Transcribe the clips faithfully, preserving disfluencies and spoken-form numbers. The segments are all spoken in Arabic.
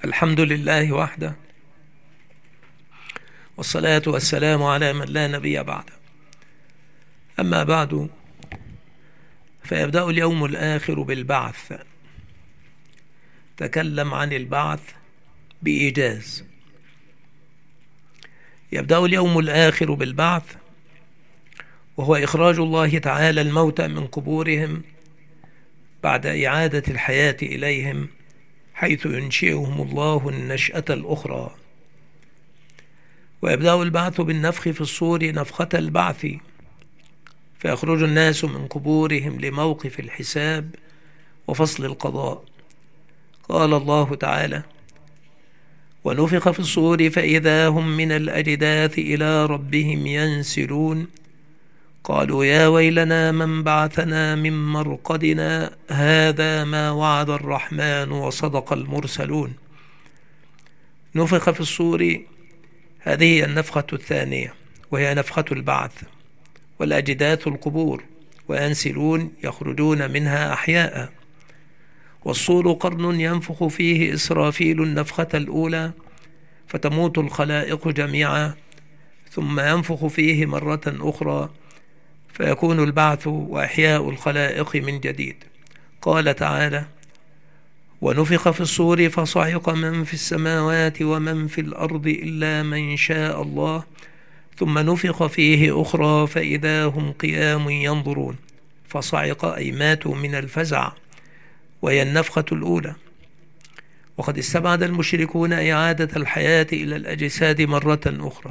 الحمد لله وحده، والصلاة والسلام على من لا نبي بعده. أما بعد، فيبدأ اليوم الآخر بالبعث. تكلم عن البعث بإيجاز. يبدأ اليوم الآخر بالبعث، وهو إخراج الله تعالى الموتى من قبورهم بعد إعادة الحياة إليهم، حيث ينشئهم الله النشأة الأخرى. ويبدأ البعث بالنفخ في الصور نفخة البعث، فيخرج الناس من قبورهم لموقف الحساب وفصل القضاء. قال الله تعالى: ونفخ في الصور فإذا هم من الأجداث إلى ربهم ينسلون قالوا يا ويلنا من بعثنا من مرقدنا هذا ما وعد الرحمن وصدق المرسلون. نفخ في الصور، هذه النفخة الثانية، وهي نفخة البعث. والأجداث القبور، وينسلون يخرجون منها أحياء. والصور قرن ينفخ فيه إسرافيل النفخة الأولى فتموت الخلائق جميعا، ثم ينفخ فيه مرة أخرى فيكون البعث وإحياء الخلائق من جديد. قال تعالى: ونفخ في الصور فصعق من في السماوات ومن في الأرض إلا من شاء الله ثم نفخ فيه أخرى فإذا هم قيام ينظرون. فصعق أي ماتوا من الفزع، وهي النفخة الأولى. وقد استبعد المشركون إعادة الحياة إلى الأجساد مرة أخرى،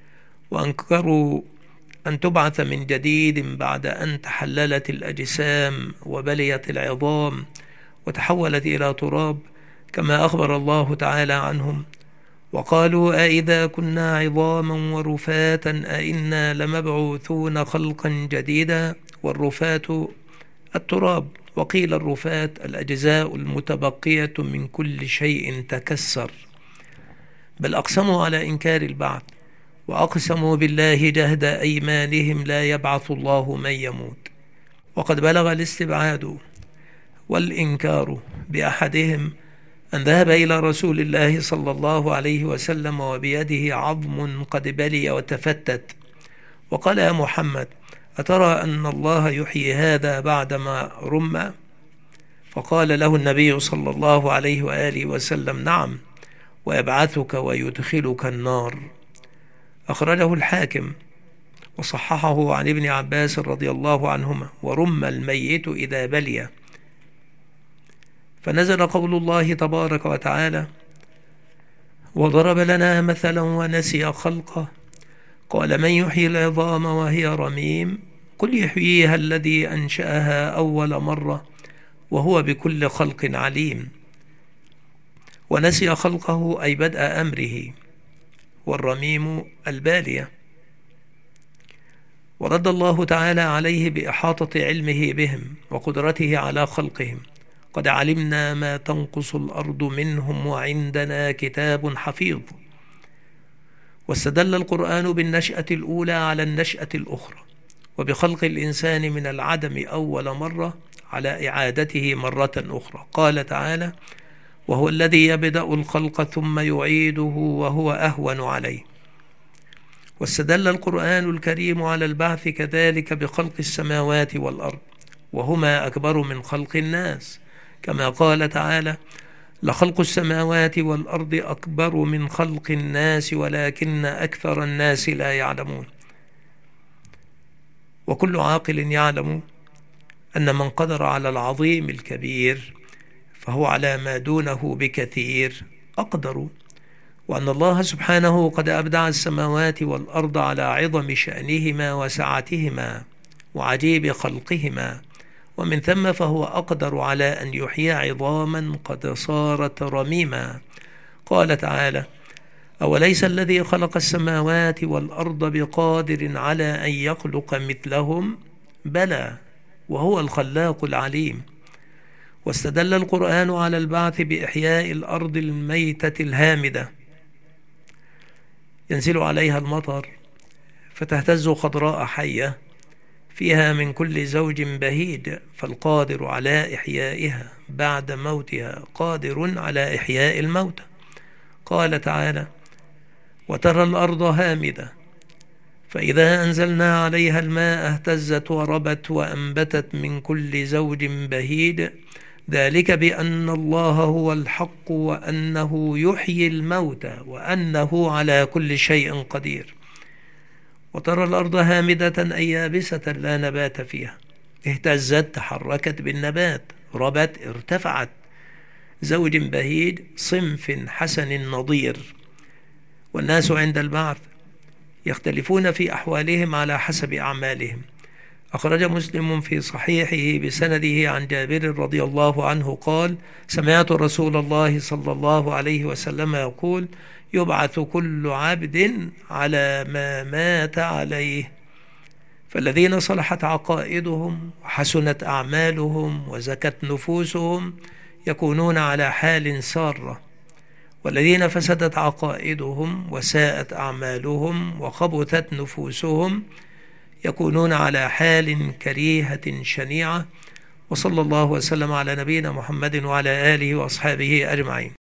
وأنكروا أن تبعث من جديد بعد أن تحللت الأجسام وبليت العظام وتحولت إلى تراب، كما أخبر الله تعالى عنهم: وقالوا أئذا كنا عظاما ورفاتا أئنا لمبعوثون خلقا جديدا. والرفات التراب، وقيل الرفات الأجزاء المتبقية من كل شيء تكسر. بل أقسموا على إنكار البعث، وأقسموا بالله جهد أيمانهم لا يبعث الله من يموت. وقد بلغ الاستبعاد والإنكار بأحدهم أن ذهب إلى رسول الله صلى الله عليه وسلم وبيده عظم قد بلي وتفتت، وقال: يا محمد، أترى أن الله يحيي هذا بعدما رم؟ فقال له النبي صلى الله عليه وآله وسلم: نعم، ويبعثك ويدخلك النار. أخرجه الحاكم وصححه عن ابن عباس رضي الله عنهما: ورم الميت إذا بلي. فنزل قول الله تبارك وتعالى: وضرب لنا مثلا ونسي خلقه قال من يحيي العظام وهي رميم قل يحييها الذي أنشأها أول مرة وهو بكل خلق عليم. ونسي خلقه أي بدء أمره، والرميم البالية. ورد الله تعالى عليه بإحاطة علمه بهم وقدرته على خلقهم: قد علمنا ما تنقص الأرض منهم وعندنا كتاب حفيظ. واستدل القرآن بالنشأة الأولى على النشأة الأخرى، وبخلق الإنسان من العدم أول مرة على إعادته مرة أخرى. قال تعالى: وهو الذي يبدأ الخلق ثم يعيده وهو أهون عليه. واستدل القرآن الكريم على البعث كذلك بخلق السماوات والأرض، وهما أكبر من خلق الناس، كما قال تعالى: لخلق السماوات والأرض أكبر من خلق الناس ولكن أكثر الناس لا يعلمون. وكل عاقل يعلم أن من قدر على العظيم الكبير فهو على ما دونه بكثير أقدر، وأن الله سبحانه قد أبدع السماوات والأرض على عظم شأنهما وسعتهما وعجيب خلقهما، ومن ثم فهو أقدر على أن يحيي عظاما قد صارت رميما. قال تعالى: أوليس الذي خلق السماوات والأرض بقادر على أن يخلق مثلهم بلى وهو الخلاق العليم. واستدل القرآن على البعث بإحياء الأرض الميتة الهامدة، ينزل عليها المطر فتهتز خضراء حية فيها من كل زوج بهيج، فالقادر على إحيائها بعد موتها قادر على إحياء الموتى. قال تعالى: وترى الأرض هامدة فإذا أنزلنا عليها الماء اهتزت وربت وأنبتت من كل زوج بهيج ذلك بأن الله هو الحق وأنه يحيي الموتى وأنه على كل شيء قدير. وترى الأرض هامدة أي يابسة لا نبات فيها، اهتزت تحركت بالنبات، ربت ارتفعت، زوج بهيج صنف حسن نضير. والناس عند البعث يختلفون في أحوالهم على حسب أعمالهم. أخرج مسلم في صحيحه بسنده عن جابر رضي الله عنه قال: سمعت رسول الله صلى الله عليه وسلم يقول: يبعث كل عبد على ما مات عليه، فالذين صلحت عقائدهم وحسنت أعمالهم وزكت نفوسهم يكونون على حال سارة، والذين فسدت عقائدهم وساءت أعمالهم وخبثت نفوسهم يكونون على حال كريهة شنيعة. وصلى الله وسلم على نبينا محمد وعلى آله وأصحابه أجمعين.